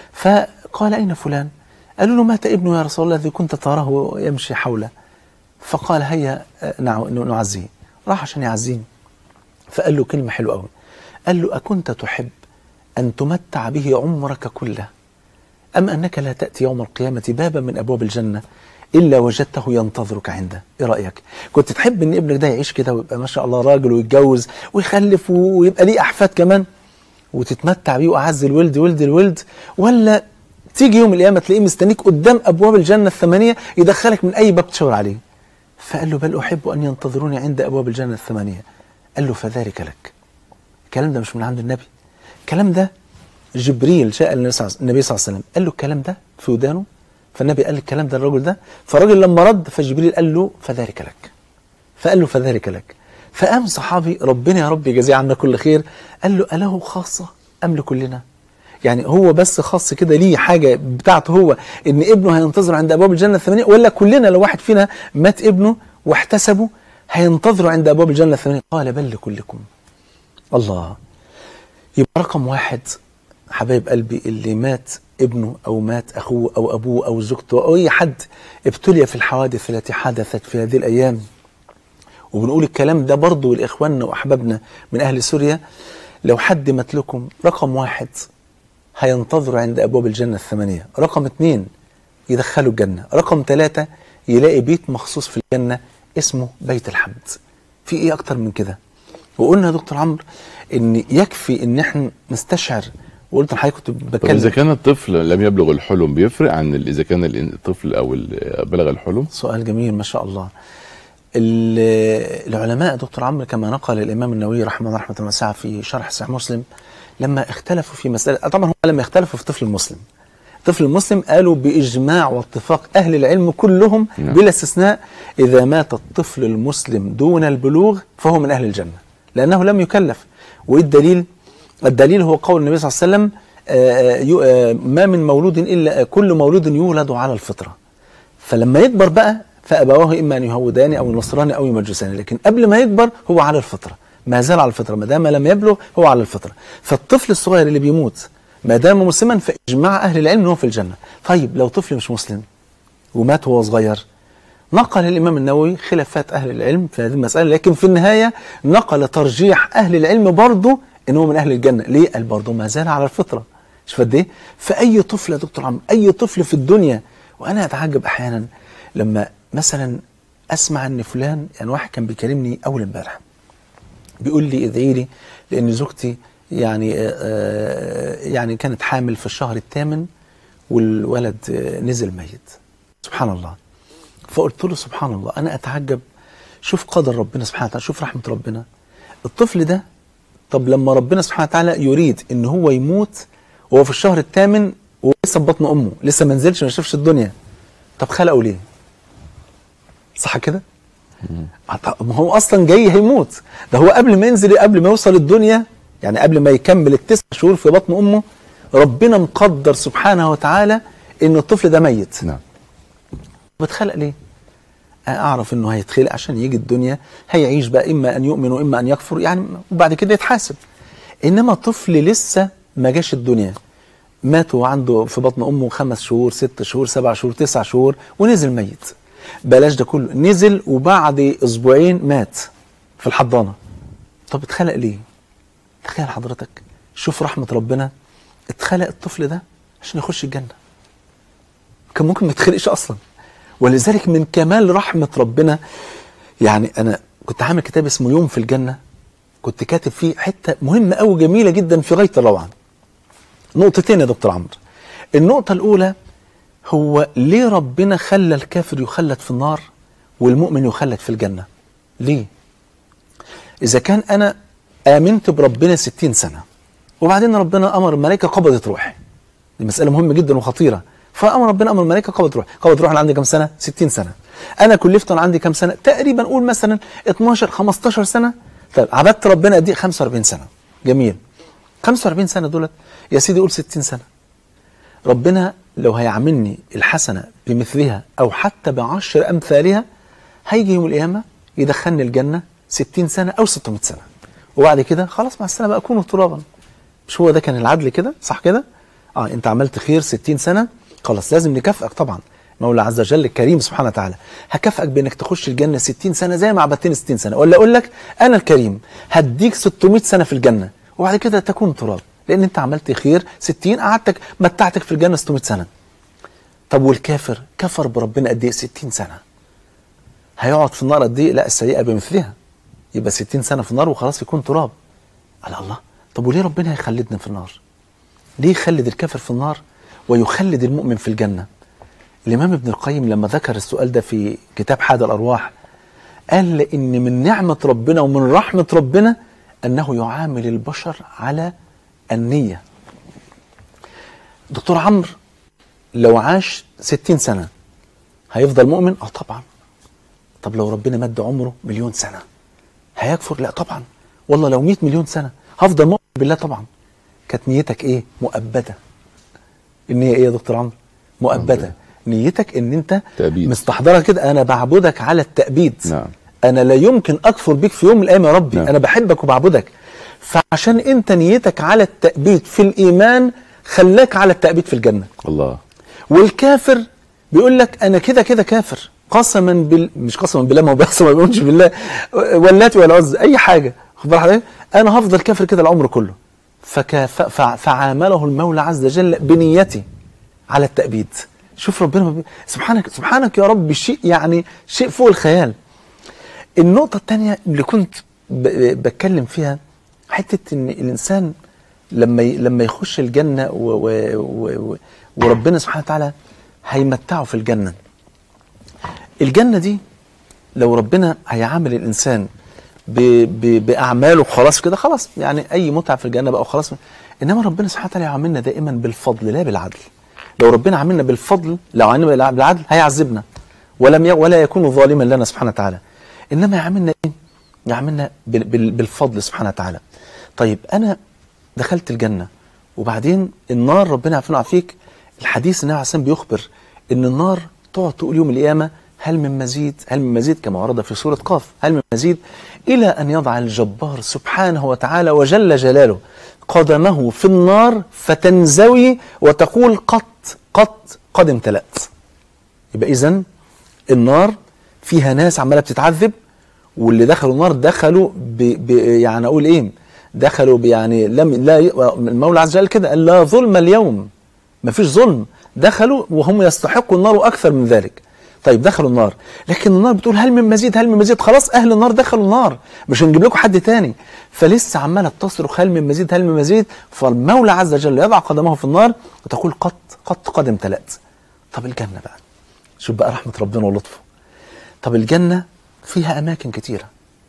فقال: اين فلان؟ قالوا له: مات ابنه يا رسول الله الذي كنت تراه يمشي حوله. فقال: هيا نعزيه. راح عشان يعزيه، فقال له كلمة حلوة قوي، قال له: أكنت تحب أن تمتع به عمرك كله، أم أنك لا تأتي يوم القيامة بابا من أبواب الجنة إلا وجدته ينتظرك عنده؟ إيه رأيك؟ كنت تحب أن ابنك ده يعيش كده ويبقى ما شاء الله راجل ويتجوز ويخلف ويبقى ليه أحفاد كمان وتتمتع بيه وأعز الولد، ولا تيجي يوم القيامة تلاقيه مستنيك قدام أبواب الجنة ال8 يدخلك من أي باب تشاور عليه؟ فقال له: بل أحب أن ينتظروني عند أبواب الجنة ال8. قال له: فذلك لك. الكلام ده مش من عند النبي، الكلام ده جبريل جاء النبي صلى الله عليه وسلم قال له الكلام ده في ودانه، فالنبي قال الكلام ده للرجل ده، فالراجل لما رد فجبريل قال له: فذلك لك. فقال له: فذلك لك. فقام صحابي ربنا يا رب يجازيه عنا كل خير، قال له: أله خاصة أم لكلنا؟ يعني هو بس خاص كده ليه حاجة بتاعته هو ان ابنه هينتظر عند ابواب الجنة ال8، ولا كلنا لو واحد فينا مات ابنه واحتسبه هينتظروا عند ابواب الجنة ال8؟ قال: بل لكلكم. الله. يبقى رقم 1 حبايب قلبي، اللي مات ابنه او مات اخوه او ابوه او زوجته او اي حد ابتلي في الحوادث التي حدثت في هذه الايام، وبنقول الكلام ده برضه لاخواننا واحبابنا من اهل سوريا، لو حد مات لكم رقم 1 هينتظروا عند أبواب الجنة ال8، رقم 2 يدخلوا الجنة، رقم 3 يلاقي بيت مخصوص في الجنة اسمه بيت الحمد. في إيه أكتر من كده؟ وقلنا يا دكتور عمرو إن يكفي إن إحنا نستشعر، وقلت لحضرتك كنت بتكلم. إذا كان الطفل لم يبلغ الحلم بيفرق عن إذا كان الطفل أو بلغ الحلم؟ سؤال جميل ما شاء الله. العلماء يا دكتور عمرو كما نقل الإمام النووي رحمه الله رحمة واسعة في شرح صحيح مسلم، لما اختلفوا في مسألة، طبعا هم لما اختلفوا في طفل المسلم، الطفل المسلم قالوا بإجماع واتفاق أهل العلم كلهم بلا استثناء، إذا مات الطفل المسلم دون البلوغ فهو من أهل الجنة، لأنه لم يكلف. والدليل هو قول النبي صلى الله عليه وسلم ما من مولود إلا كل مولود يولد على الفطرة. فلما يكبر بقى فأبواه إما أن يهودان أو ينصران أو يمجسان، لكن قبل ما يكبر هو على الفطرة، ما زال على الفطرة، ما دام لم يبلغ هو على الفطرة. فالطفل الصغير اللي بيموت ما دام مسلما فإجماع أهل العلم هو في الجنة. طيب لو طفل مش مسلم ومات وهو صغير، نقل الإمام النووي خلافات أهل العلم في هذه المسألة، لكن في النهاية نقل ترجيح أهل العلم برضه إنه من أهل الجنة. ليه؟ قال برضه ما زال على الفطرة. شوف قد إيه؟ فأي طفل يا دكتور عمرو، أي طفل في الدنيا، وأنا أتعجب أحيانا لما مثلا أسمع إن فلان، يعني واحد كان بيكلمني أول امبارح بيقول لي ادعي لي لأن زوجتي يعني كانت حامل في الشهر الثامن والولد نزل ميت. سبحان الله. فقلت له سبحان الله، أنا أتعجب، شوف قدر ربنا سبحانه وتعالى، شوف رحمة ربنا. الطفل ده طب لما ربنا سبحانه وتعالى يريد إن هو يموت وهو في الشهر الثامن ولسه في بطن أمه، لسه ما نزلش ما شافش الدنيا، طب خلقه ليه؟ صح كده؟ ما هو أصلا جاي هيموت، ده هو قبل ما ينزل، قبل ما يوصل الدنيا، يعني قبل ما يكمل ال9 شهور في بطن أمه، ربنا مقدر سبحانه وتعالى إن الطفل ده ميت. نعم. بتخلق ليه؟ أعرف إنه هيتخلق عشان يجي الدنيا، هيعيش بقى إما أن يؤمن وإما أن يكفر يعني، وبعد كده يتحاسب. إنما طفل لسه ما جاش الدنيا، مات وعنده في بطن أمه 5 شهور 6 شهور 7 شهور 9 شهور ونزل ميت. بلاش ده كله، نزل وبعد أسبوعين مات في الحضانة. طب اتخلق ليه؟ تخيل حضرتك، شوف رحمة ربنا، اتخلق الطفل ده عشان يخش الجنة، كان ممكن ما يتخلقش أصلا. ولذلك من كمال رحمة ربنا، يعني أنا كنت عامل كتاب اسمه يوم في الجنة، كنت كاتب فيه حتة مهمة أوي جميلة جدا في غاية الروعة. نقطتين يا دكتور عمرو. النقطة الأولى هو ليه ربنا خلى الكافر يخلد في النار والمؤمن يخلد في الجنة؟ ليه؟ إذا كان أنا آمنت بربنا 60 سنة وبعدين ربنا أمر الملائكة قبضت روحي، دي مسألة مهمة جدا وخطيرة، فأمر ربنا أمر الملائكة قبضت روحي، قبضت روحي أنا عندي كم سنة؟ 60 سنة. أنا كلفت أنا عندي كم سنة؟ تقريبا قول مثلا 12 15 سنة. طيب عبدت ربنا قد إيه؟ 45 سنة. جميل. 45 سنة دولت يا سيدي قول 60 سنة. ربنا لو هيعملني الحسنة بمثلها أو حتى ب10 أمثالها، هيجي يوم القيامة يدخلني الجنة 60 سنة أو 600 سنة، وبعد كده خلاص مع السنة بقى أكون ترابا. مش هو ده كان العدل كده؟ صح كده؟ أنت عملت خير 60 سنة، خلاص لازم نكافئك طبعا. مولى عز وجل الكريم سبحانه وتعالى هكافئك بانك تخش الجنة 60 سنة زي ما عبدتني 60 سنة، ولا أقول لك أنا الكريم هديك 600 سنة في الجنة وبعد كده تكون تراب، لأن أنت عملت خير 60 قعدتك متعتك في الجنة 600 سنة. طب والكافر كفر بربنا قد ايه؟ 60 سنة. هيقعد في النار قد ايه؟ لا السيئة بمثلها، يبقى 60 سنة في النار وخلاص يكون تراب. على الله. طب وليه ربنا هيخلدنا في النار؟ ليه يخلد الكافر في النار ويخلد المؤمن في الجنة؟ الإمام ابن القيم لما ذكر السؤال ده في كتاب حاد الأرواح قال لإن من نعمة ربنا ومن رحمة ربنا أنه يعامل البشر على النية. دكتور عمرو لو عاش 60 سنة هيفضل مؤمن؟ طبعا. طب لو ربنا مد عمره 1,000,000 سنة هيكفر؟ لا طبعا. والله لو 100 مليون سنة هفضل مؤمن بالله طبعا. كانت نيتك ايه؟ مؤبدة. النية ايه يا دكتور عمرو؟ مؤبدة. نيتك ان انت مستحضرها كده، انا بعبدك على التأبيد. نعم. انا لا يمكن اكفر بك في يوم من الايام يا ربي. نعم. انا بحبك وبعبدك، فعشان انت نيتك على التأبيد في الايمان خلاك على التأبيد في الجنة. الله. والكافر بيقول لك انا كده كده كافر قسما مش قسما بالله، ما هو بيقسم ما بيقولش بالله، واللات والعزى اي حاجه، خد بالك، انا هفضل كافر كده العمر كله. فعامله المولى عز وجل بنيتي على التأبيد. شوف ربنا سبحانك يا رب، شيء يعني شيء فوق الخيال. النقطة الثانية اللي كنت بتكلم فيها حتة ان الانسان لما يخش الجنة وربنا سبحانه وتعالى هيمتعه في الجنة. الجنة دي لو ربنا هيعامل الانسان بأعماله خلاص كده، خلاص يعني اي متعة في الجنة بقى وخلاص. انما ربنا سبحانه وتعالى يعاملنا دائما بالفضل لا بالعدل. لو ربنا عاملنا بالفضل، لو عاملنا بالعدل هيعذبنا، ولا يكون ظالما لنا سبحانه وتعالى. انما يعاملنا ايه؟ يعاملنا بالفضل سبحانه وتعالى. طيب انا دخلت الجنه، وبعدين النار ربنا يعافينا ويعافيك، الحديث النبي عليه الصلاه والسلام بيخبر ان النار تقعد تقول يوم القيامه هل من مزيد، هل من مزيد، كما ورد في سوره قاف، هل من مزيد، الى ان يضع الجبار سبحانه وتعالى وجل جلاله قدمه في النار فتنزوي وتقول قد امتلأت. يبقى اذن النار فيها ناس عماله بتتعذب، واللي دخلوا النار دخلوا يعني اقول ايه، دخلوا يعني المولى عز وجل كده قال لا ظلم اليوم، ما فيش ظلم، دخلوا وهم يستحقوا النار واكثر من ذلك. طيب دخلوا النار، لكن النار بتقول هل من مزيد، هل من مزيد، خلاص اهل النار دخلوا النار، مش هنجيب لكم حد تاني، فلسه عماله تصرخ هل من مزيد، هل من مزيد. فالمولى عز وجل يضع قدمه في النار وتقول قد امتلأت. طب الجنه بقى، شوف بقى رحمه ربنا ولطفه. طب الجنه فيها اماكن كتيره،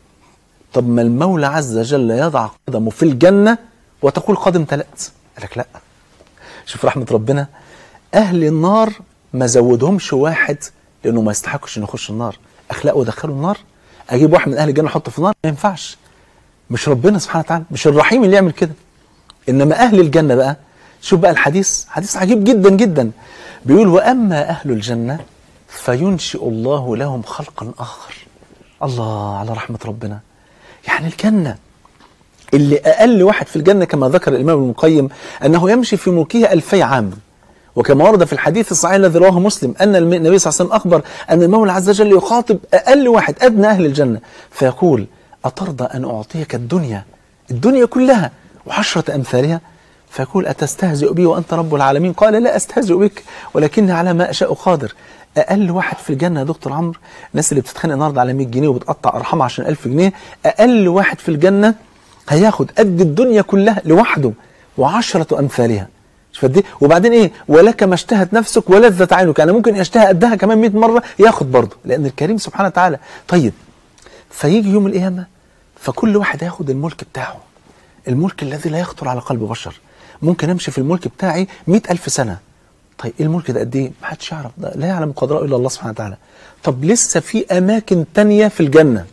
طب ما المولى عز وجل يضع قدمه في الجنه وتقول قد امتلأت؟ قال لك لا، شوف رحمه ربنا، اهل النار ما زودهمش واحد لانه ما يستحقش انه يخش النار، اخلاقه ودخله النار، اجيب واحد من اهل الجنه احطه في النار؟ ما ينفعش، مش ربنا سبحانه وتعالى، مش الرحيم اللي يعمل كده. انما اهل الجنه بقى، شوف بقى الحديث، حديث عجيب جدا جدا، بيقول واما اهل الجنه فينشئ الله لهم خلقا اخر. الله على رحمه ربنا. يعني الجنه اللي اقل واحد في الجنه كما ذكر الامام ابن القيم انه يمشي في ملكه 2000 عام، وكما ورد في الحديث الصحيح الذي رواه مسلم أن النبي صلى الله عليه وسلم أخبر أن المولى عز وجل يخاطب أقل واحد أدنى أهل الجنة فيقول أترضى أن أعطيك الدنيا كلها و10 أمثالها؟ فيقول أتستهزئ بي وأنت رب العالمين؟ قال لا أستهزئ بك ولكني على ما أشاء قادر. أقل واحد في الجنة يا دكتور عمرو، الناس اللي بتتخانق النهارده على 100 جنيه وبتقطع أرحامها عشان 1000 جنيه، أقل واحد في الجنة هياخد قد الدنيا كلها لوحده و10 أمثالها. شوف قد ايه. وبعدين ايه؟ ولك ما اشتهت نفسك ولذت عينك، انا ممكن اشتهى قدها كمان 100 مره ياخد برضه، لان الكريم سبحانه وتعالى. طيب فيجي يوم القيامه فكل واحد هياخد الملك بتاعه، الملك الذي لا يخطر على قلب بشر. ممكن امشي في الملك بتاعي 100,000 سنه. طيب ايه الملك ده قد ايه؟ ما حدش يعرف، ده لا يعلم قدره الا الله سبحانه وتعالى. طب لسه في اماكن تانية في الجنه،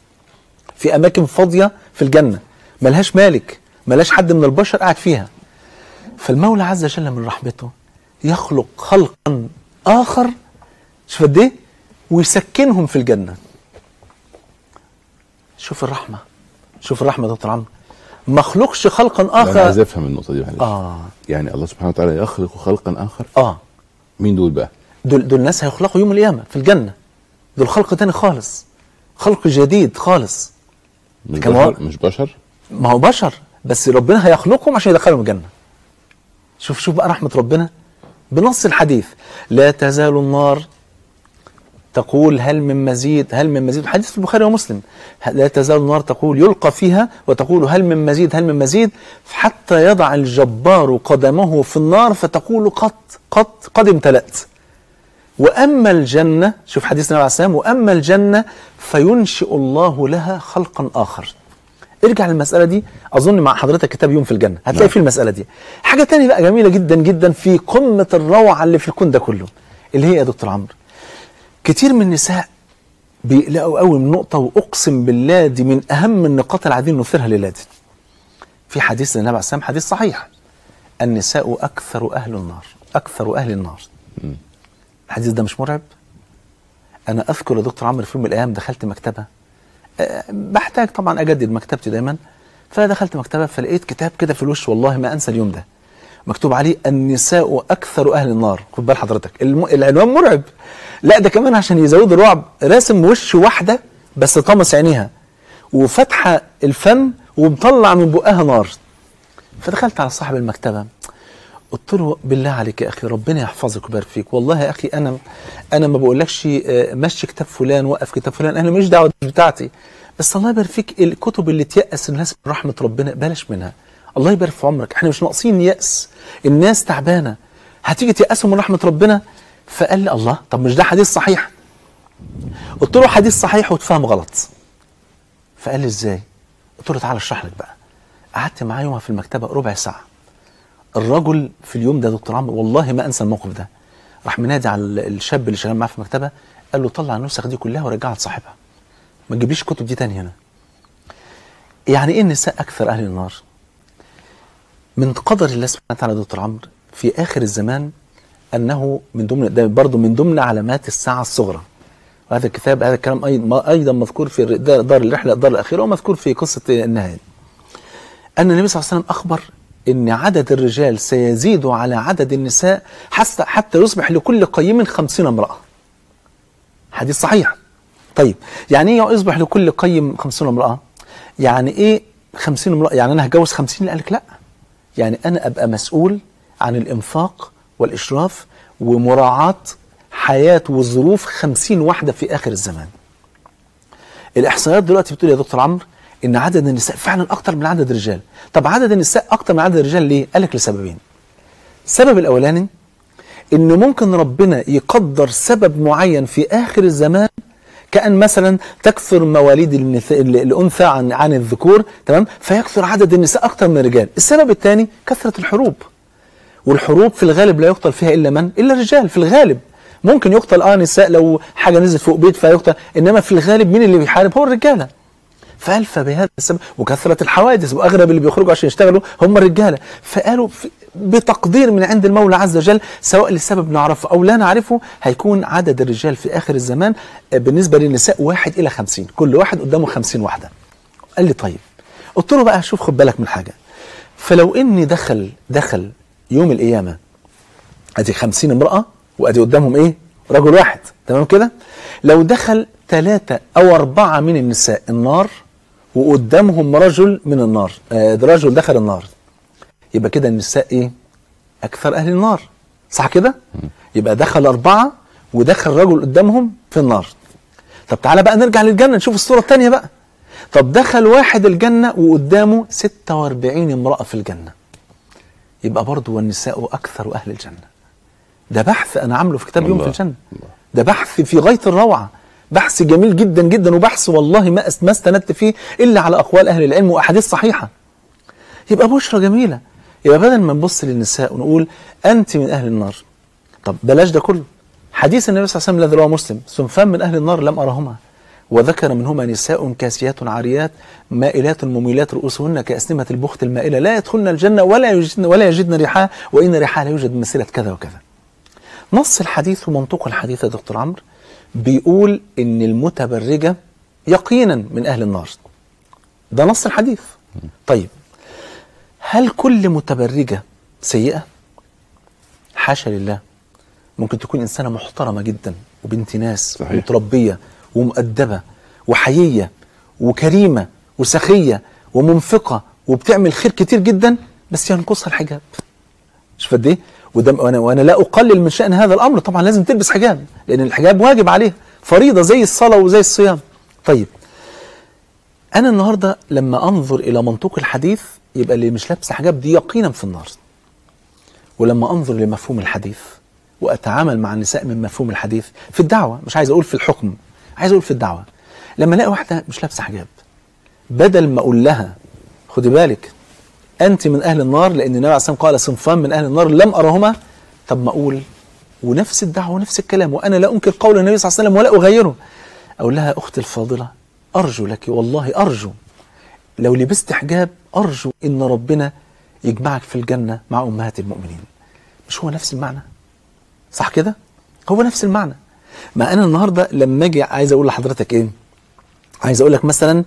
في اماكن فاضيه في الجنه ملهاش مالك، ملهاش حد من البشر قاعد فيها. فالمولى عز وجل من رحمته يخلق خلقا آخر، شوف قد ايه، ويسكنهم في الجنة. شوف الرحمة، شوف الرحمة دكتور عمرو، ما خلقش خلقا آخر. أنا عايز أفهم النقطة دي معلش. يعني الله سبحانه وتعالى يخلق خلقا آخر؟ مين دول بقى؟ دول ناس هيخلقوا يوم القيامة في الجنة، دول خلق تاني خالص، خلق جديد خالص. مش بشر؟ ما هو بشر بس ربنا هيخلقهم عشان يدخلهم الجنة. شوف بقى رحمة ربنا بنص الحديث، لا تزال النار تقول هل من مزيد، هل من مزيد، حديث في البخاري ومسلم، لا تزال النار تقول يلقى فيها وتقول هل من مزيد، هل من مزيد، حتى يضع الجبار قدمه في النار فتقول قد امتلأت. وأما الجنة، شوف حديث النبي عليه السلام، وأما الجنة فينشئ الله لها خلقا آخر. ارجع للمسألة دي، أظن مع حضرتك كتاب يوم في الجنة هتلاقي فيه المسألة دي. حاجة تانية بقى جميلة جدا جدا في قمة الروعة اللي في الكون ده كله، اللي هي يا دكتور عمرو، كتير من النساء بيقلقوا قوي من نقطة، وأقسم بالله دي من أهم النقاط اللي عايزين نثيرها لله. في حديث النبي عليه السلام، حديث صحيح، النساء أكثر أهل النار، أكثر أهل النار. الحديث ده مش مرعب؟ أنا أذكر يا دكتور عمرو في يوم من الأيام دخلت مكتبة، بحتاج طبعا أجدد مكتبتي دايما، فدخلت مكتبة فلقيت كتاب كده في الوش، والله ما أنسى اليوم ده، مكتوب عليه النساء أكثر أهل النار. خد بال حضرتك، العنوان مرعب، لا ده كمان عشان يزودوا الرعب راسم وش واحدة بس طمس عينيها وفتحة الفم ومطلع من بقها نار. فدخلت على صاحب المكتبة قلت له بالله عليك يا أخي ربنا يحفظك ويبارك فيك، والله يا أخي أنا ما بقولكش مشي كتاب فلان وقف كتاب فلان، أنا مش دعوة بتاعتي، بس الله يبارك فيك الكتب اللي تيأس الناس من رحمة ربنا بلاش منها، الله يبارك في عمرك، احنا مش ناقصين يأس، الناس تعبانة هتيجي تيأسوا من رحمة ربنا. فقال لي الله، طب مش ده حديث صحيح؟ قلت له حديث صحيح وتفهم غلط. فقال لي ازاي؟ قلت له تعالى اشرح لك بقى. قعدت معاه يومها في المكتبة ربع ساعة، الرجل في اليوم ده يا دكتور عمرو والله ما انسى الموقف ده، راح منادي على الشاب اللي شغال معاه في المكتبه، قال له طلع النسخ دي كلها ورجعها لصاحبها، ما تجيبليش الكتب دي تاني هنا. يعني ايه النساء اكثر اهل النار؟ من قدر الله سبحانه وتعالى يا دكتور عمرو في اخر الزمان انه من ضمن ده برضه من ضمن علامات الساعه الصغرى. وهذا الكتاب هذا الكلام ايضا مذكور في دار الرحله الدار الاخيره، ومذكور في قصه النهايه. ان النبي صلى الله عليه وسلم اخبر ان عدد الرجال سيزيد على عدد النساء حتى يصبح لكل قيم 50 امراه. حديث صحيح. طيب يعني ايه يصبح لكل قيم 50 امراه؟ يعني ايه 50 امراه؟ يعني انا هتجوز 50؟ قال لك لا، يعني انا ابقى مسؤول عن الانفاق والاشراف ومراعاه حياه وظروف 50 واحده في اخر الزمان. الاحصائيات دلوقتي بتقول يا دكتور عمرو ان عدد النساء فعلا اكتر من عدد الرجال. طب عدد النساء اكتر من عدد الرجال ليه؟ قال لك لسببين. السبب الاولاني ان ممكن ربنا يقدر سبب معين في اخر الزمان، كأن مثلا تكثر مواليد الانثى عن الذكور، تمام؟ فيكثر عدد النساء اكتر من الرجال. السبب الثاني كثرة الحروب، والحروب في الغالب لا يقتل فيها الا من؟ الا الرجال في الغالب. ممكن يقتل نساء لو حاجه نزلت فوق بيت فيقتل، انما في الغالب مين اللي بيحارب؟ هو الرجاله. فقال فبهذا السبب وكثرة الحوادث، واغلب اللي بيخرجوا عشان يشتغلوا هم الرجاله، فقالوا بتقدير من عند المولى عز وجل سواء لسبب نعرفه او لا نعرفه هيكون عدد الرجال في اخر الزمان بالنسبه للنساء 1 إلى 50، كل واحد قدامه 50 واحده. قال لي طيب. قلت له بقى شوف خد بالك من حاجه، فلو اني دخل يوم القيامه ادي 50 امراه وادي قدامهم ايه؟ رجل واحد، تمام كده؟ لو دخل 3 أو 4 من النساء النار وقدامهم رجل من النار، رجل دخل النار، يبقى كده النساء ايه؟ اكثر اهل النار، صح كده؟ يبقى دخل 4 ودخل رجل قدامهم في النار. طب تعالى بقى نرجع للجنه نشوف الصوره الثانيه بقى. طب دخل واحد الجنه وقدامه 46 امراه في الجنه، يبقى برضه والنساء اكثر اهل الجنه. ده بحث انا عامله في كتاب يوم في الجنه، ده بحث في غايه الروعه، بحث جميل جدا جدا، وبحث والله ما استندت فيه الا على اقوال اهل العلم واحاديث صحيحه. يبقى بشرى جميله. يبقى بدل ما نبص للنساء ونقول انت من اهل النار، طب بلاش ده كله. حديث النبي صلى الله عليه وسلم الذي رواه مسلم: صنفان من اهل النار لم ارهما، وذكر منهما نساء كاسيات عاريات مائلات مميلات رؤوسهن كأسنمة البخت المائلة لا يدخلن الجنة ولا يجدن ريحها وإن ريحها لا يوجد مسيرة كذا وكذا. نص الحديث ومنطوق الحديث يا دكتور عمرو بيقول إن المتبرجة يقينا من أهل النار، ده نص الحديث. طيب هل كل متبرجة سيئة؟ حاشا لله، ممكن تكون إنسانة محترمة جدا وبنت ناس ومتربية ومؤدبة وحيية وكريمة وسخية ومنفقة وبتعمل خير كتير جدا، بس ينقصها الحجاب. شوف قد ايه؟ وانا لا اقلل من شأن هذا الامر، طبعا لازم تلبس حجاب لان الحجاب واجب عليه، فريضة زي الصلاة وزي الصيام. طيب انا النهارده لما انظر الى منطوق الحديث يبقى اللي مش لابسه حجاب دي يقينا في النار، ولما انظر لمفهوم الحديث واتعامل مع النساء من مفهوم الحديث في الدعوة، مش عايز اقول في الحكم، عايز اقول في الدعوة، لما الاقي واحدة مش لابسه حجاب بدل ما اقول لها خدي بالك انت من اهل النار لان النبي عليه الصلاه والسلام قال صنفان من اهل النار لم ارهما، طب ما اقول ونفس الدعوه ونفس الكلام وانا لا انكر قول النبي صلى الله عليه وسلم ولا اغيره، اقول لها اختي الفاضله ارجو لك والله ارجو لو لبست حجاب ارجو ان ربنا يجمعك في الجنه مع امهات المؤمنين. مش هو نفس المعنى؟ صح كده؟ هو نفس المعنى. ما انا النهارده لما اجي عايز اقول لحضرتك ايه؟ عايز اقول لك مثلا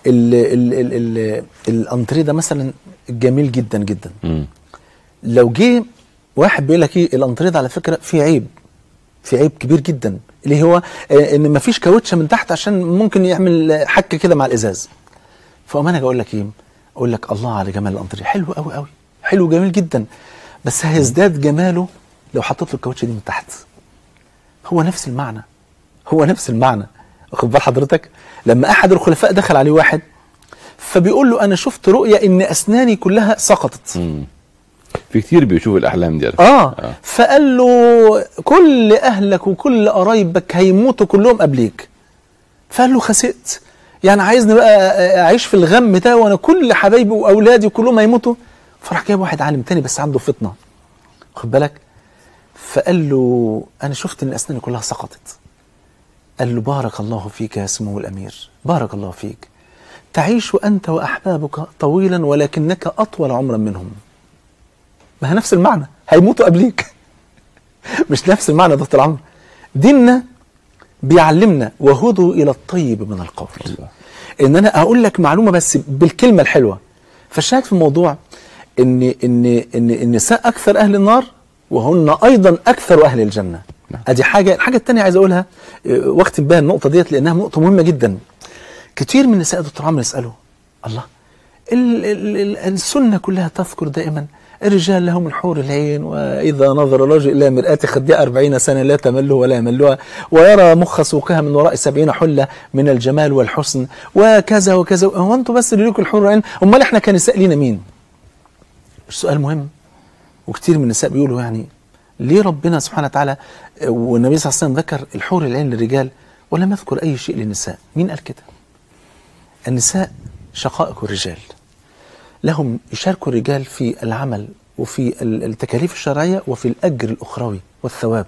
الانتريه ده مثلا جميل جدا جدا. لو جه واحد بيقول لك ايه الانتريه ده على فكره فيه عيب كبير جدا اللي هو ان مفيش كاوتشه من تحت عشان ممكن يعمل حك كده مع الازاز. فاما انا اقول لك ايه؟ اقول لك الله على جمال الانتريه، حلو قوي قوي، حلو جميل جدا، بس هيزداد جماله لو حطيت له الكاوتشه دي من تحت. هو نفس المعنى، هو نفس المعنى. واخد بال حضرتك؟ لما احد الخلفاء دخل عليه واحد فبيقول له انا شفت رؤيا ان اسناني كلها سقطت. في كتير بيشوفوا الاحلام دي. فقال له كل اهلك وكل قرايبك هيموتوا كلهم قبليك. فقال له خسئت، يعني عايزني بقى اعيش في الغم ده وانا كل حبايبي واولادي كلهم هيموتوا؟ فراح جايب واحد عالم تاني بس عنده فطنه، خد بالك، فقال له انا شفت ان اسناني كلها سقطت. قال له بارك الله فيك يا سمو الامير، بارك الله فيك، تعيش انت واحبابك طويلا ولكنك اطول عمرا منهم. ما هي نفس المعنى، هيموتوا قبليك. مش نفس المعنى يا دكتور عمرو؟ ديننا بيعلمنا وهدوا الى الطيب من القول. ان انا اقول لك معلومه بس بالكلمه الحلوه. فالشاهد في الموضوع ان النساء اكثر اهل النار وهن ايضا اكثر اهل الجنه. ادي حاجه. الحاجه الثانيه عايز اقولها واختم بها النقطه ديت لانها نقطه مهمه جدا. كتير من النساء دكتور عمرو يسالوا الله، السنه كلها تذكر دائما الرجال لهم الحور العين، وإذا نظر الرجل إلى مرآة خدها 40 سنة لا تمله ولا يملها، ويرى مخ سوقها من وراء 70 حلة من الجمال والحسن، وكذا وكذا. هو أنتوا بس اللي لكم الحور العين؟ أمال إحنا كنساء لينا مين؟ السؤال مهم. وكتير من النساء بيقولوا يعني ليه ربنا سبحانه وتعالى والنبي صلى الله عليه وسلم ذكر الحور العين للرجال ولم يذكر أي شيء للنساء؟ مين قال كده؟ النساء شقائق الرجال، لهم يشاركوا الرجال في العمل وفي التكاليف الشرعية وفي الأجر الأخروي والثواب.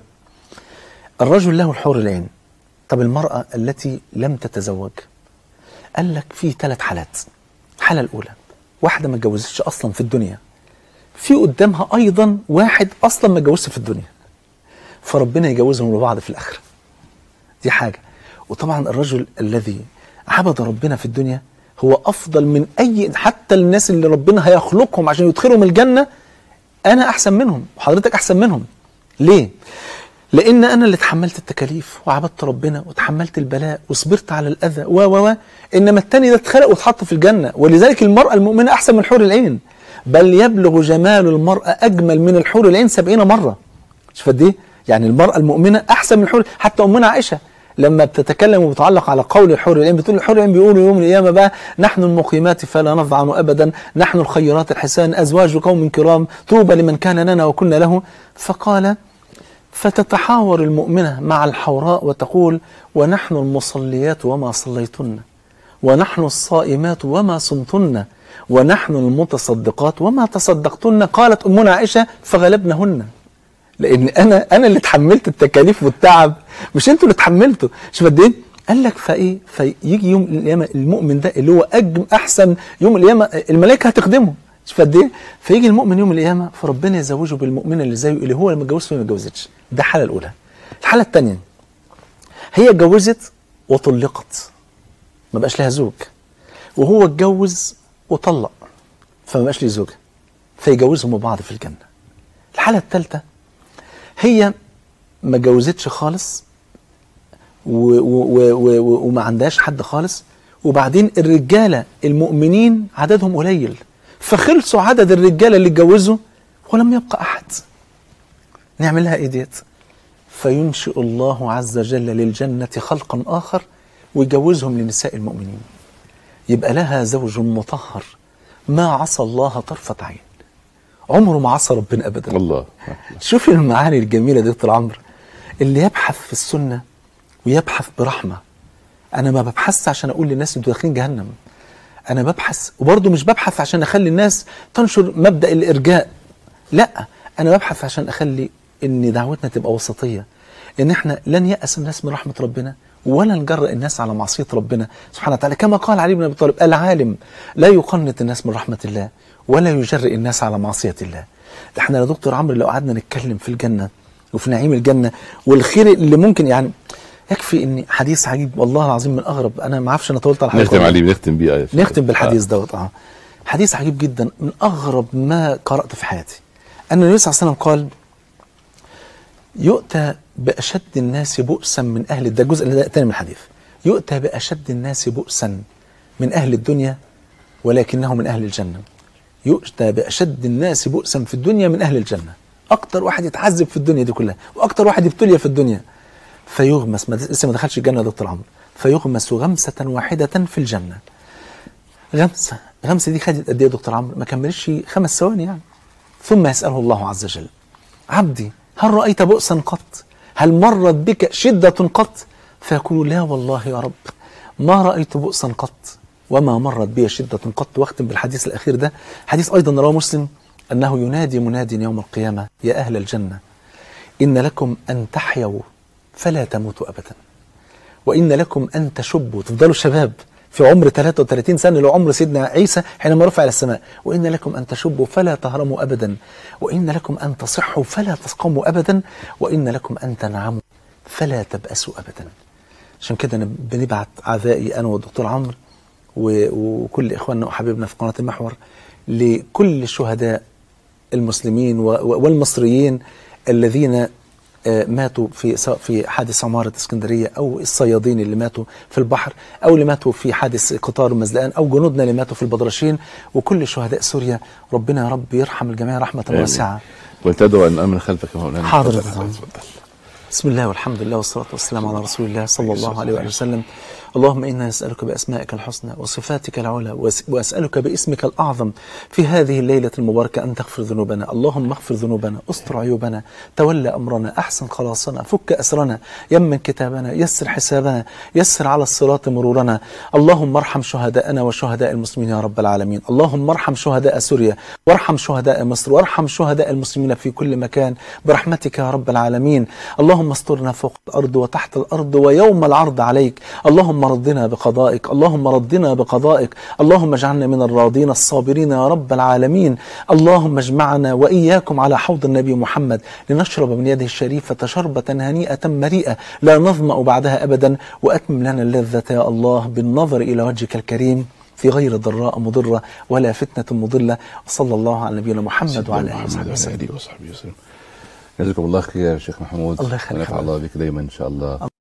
الرجل له الحور العين. طب المرأة التي لم تتزوج؟ قال لك في 3 حالات. الحالة الأولى واحدة ما اتجوزتش أصلا في الدنيا، في قدامها أيضا واحد أصلا ما اتجوزش في الدنيا، فربنا يجوزهم لبعض في الآخرة. دي حاجة. وطبعا الرجل الذي عبد ربنا في الدنيا هو أفضل من أي، حتى الناس اللي ربنا هيخلقهم عشان يدخلهم الجنة أنا أحسن منهم وحضرتك أحسن منهم. ليه؟ لأن أنا اللي تحملت التكاليف وعبدت ربنا وتحملت البلاء وصبرت على الأذى إنما التاني ده اتخلق واتحط في الجنة. ولذلك المرأة المؤمنة أحسن من حور العين، بل يبلغ جمال المرأة أجمل من الحور العين 70 مرة. شوف قد إيه؟ يعني المرأة المؤمنة أحسن من الحور. حتى أمنا عائشة لما بتتكلم وبتعلق على قول الحور العين بتقول الحور العين بيقولوا يوم القيامة بقى نحن المقيمات فلا نضعن أبدا، نحن الخيرات الحسان، أزواج قوم كرام، طوبى لمن كان لنا وكنا له. فقال فتتحاور المؤمنة مع الحوراء وتقول ونحن المصليات وما صليتن، ونحن الصائمات وما صمتن، ونحن المتصدقات وما تصدقتن. قالت أمنا عائشة فغلبنهن، لأن أنا اللي تحملت التكاليف والتعب، مش أنتوا اللي تحملتوا. شوف قد إيه؟ قال لك فإيه؟ فيجي يوم القيامة المؤمن ده اللي هو أحسن يوم القيامة، الملائكة هتخدمه. شوف قد إيه؟ فيجي المؤمن يوم القيامة فربنا يزوجه بالمؤمنة اللي زيه اللي هو اللي متجوزش وما اتجوزتش. ده الحالة الأولى. الحالة الثانية هي اتجوزت وطلقت ما بقاش لها زوج، وهو اتجوز وطلق فما بقاش ليه زوجة، فيجوزهم بعض في الجنة. الحالة الثالثة هي ما جوزتش خالص وما عندهاش حد خالص، وبعدين الرجالة المؤمنين عددهم قليل فخلصوا عدد الرجالة اللي اتجوزوا ولم يبقى أحد. نعمل لها إيه ديت؟ فينشئ الله عز وجل للجنة خلقا آخر ويجوزهم لنساء المؤمنين، يبقى لها زوج مطهر ما عصى الله طرفة عين، عمره ما عصى ربنا أبدا. الله. شوف المعاني الجميلة دي دكتور عمرو. اللي يبحث في السنة ويبحث برحمة. أنا ما ببحث عشان أقول للناس أنتوا داخلين جهنم، أنا ببحث وبرضه مش ببحث عشان أخلي الناس تنشر مبدأ الإرجاء، لا، أنا ببحث عشان أخلي إن دعوتنا تبقى وسطية، إن إحنا لن يأس الناس من رحمة ربنا ولا نجرأ الناس على معصية ربنا سبحانه وتعالى، كما قال علي بن أبي طالب العالم لا يقنط الناس من رحمة الله ولا يجرئ الناس على معصية الله. احنا يا دكتور عمرو لو قعدنا نتكلم في الجنة وفي نعيم الجنة والخير اللي ممكن، يعني يكفي ان حديث عجيب والله العظيم من اغرب، انا ما اعرفش انا طولت على نختم عليه، نختم بيه نختم بالحديث دوت. حديث عجيب جدا من اغرب ما قرأت في حياتي. ان النبي صلى الله عليه وسلم قال يؤتى بأشد الناس بؤسا من أهل الدنيا، الجزء الثاني من الحديث، يؤتى بأشد الناس بؤسا من أهل الدنيا ولكنه من أهل الجنة. يؤتى بأشد الناس بؤسا في الدنيا من أهل الجنة، أكتر واحد يتعذب في الدنيا دي كلها وأكتر واحد يبتلي في الدنيا، فيغمس، لسه ما دخلش الجنة يا دكتور عمرو، فيغمس غمسة واحدة في الجنة. غمسة دي خدت قد إيه يا دكتور عمرو؟ ما كملش 5 ثواني يعني. ثم يسأله الله عز وجل عبدي هل رأيت بؤسا قط؟ هل مرت بك شدة قط؟ فيقول لا والله يا رب ما رأيت بؤسا قط وما مرت بي شدة قط. واختم بالحديث الأخير ده، حديث أيضا رواه مسلم أنه ينادي مناد يوم القيامة: يا أهل الجنة، إن لكم أن تحيوا فلا تموتوا أبدا، وإن لكم أن تشبوا، تفضلوا شباب في عمر 33 سنة لو عمر سيدنا عيسى حينما رفع إلى السماء، وإن لكم أن تشبوا فلا تهرموا أبدا، وإن لكم أن تصحوا فلا تسقموا أبدا، وإن لكم أن تنعموا فلا تبأسوا أبدا. عشان كده أنا بنبعت عزائي أنا والدكتور عمرو وكل إخواننا وحبيبنا في قناة المحور لكل الشهداء المسلمين والمصريين الذين ماتوا في حادث عمارة اسكندرية، أو الصيادين اللي ماتوا في البحر، أو اللي ماتوا في حادث قطار مزلقان، أو جنودنا اللي ماتوا في البدرشين، وكل شهداء سوريا. ربنا يا رب يرحم الجميع رحمة واسعة. وتدعو أن أمن خلفك يا مولانا. حاضر. بسم الله والحمد لله والصلاة والسلام على رسول الله صلى الله عليه وآله وسلم. اللهم إنا نسألك بأسمائك الحسنى وصفاتك العلى، وأسألك باسمك الأعظم في هذه الليلة المباركة أن تغفر ذنوبنا. اللهم اغفر ذنوبنا، استر عيوبنا، تولى أمرنا، أحسن خلاصنا، فك أسرنا، يمن كتابنا، يسر حسابنا، يسر على الصراط مرورنا. اللهم ارحم شهداءنا وشهداء المسلمين يا رب العالمين. اللهم ارحم شهداء سوريا، وارحم شهداء مصر، وارحم شهداء المسلمين في كل مكان برحمتك يا رب العالمين. اللهم استرنا فوق الأرض وتحت الأرض ويوم العرض عليك. اللهم رضنا بقضائك، اللهم رضنا بقضائك، اللهم اجعلنا من الراضين الصابرين يا رب العالمين. اللهم اجمعنا وإياكم على حوض النبي محمد لنشرب من يده الشريفة شربة هنيئة مريئة لا نظمأ بعدها أبدا، وأتمم لنا اللذة يا الله بالنظر إلى وجهك الكريم في غير ضراء مضرة ولا فتنة مضلة. وصلى الله على نبينا محمد وعلى آله وصحبه وسلم. جزاكم الله خير يا شيخ محمود. الله يخليك. ونفع الله بك دايما إن شاء الله.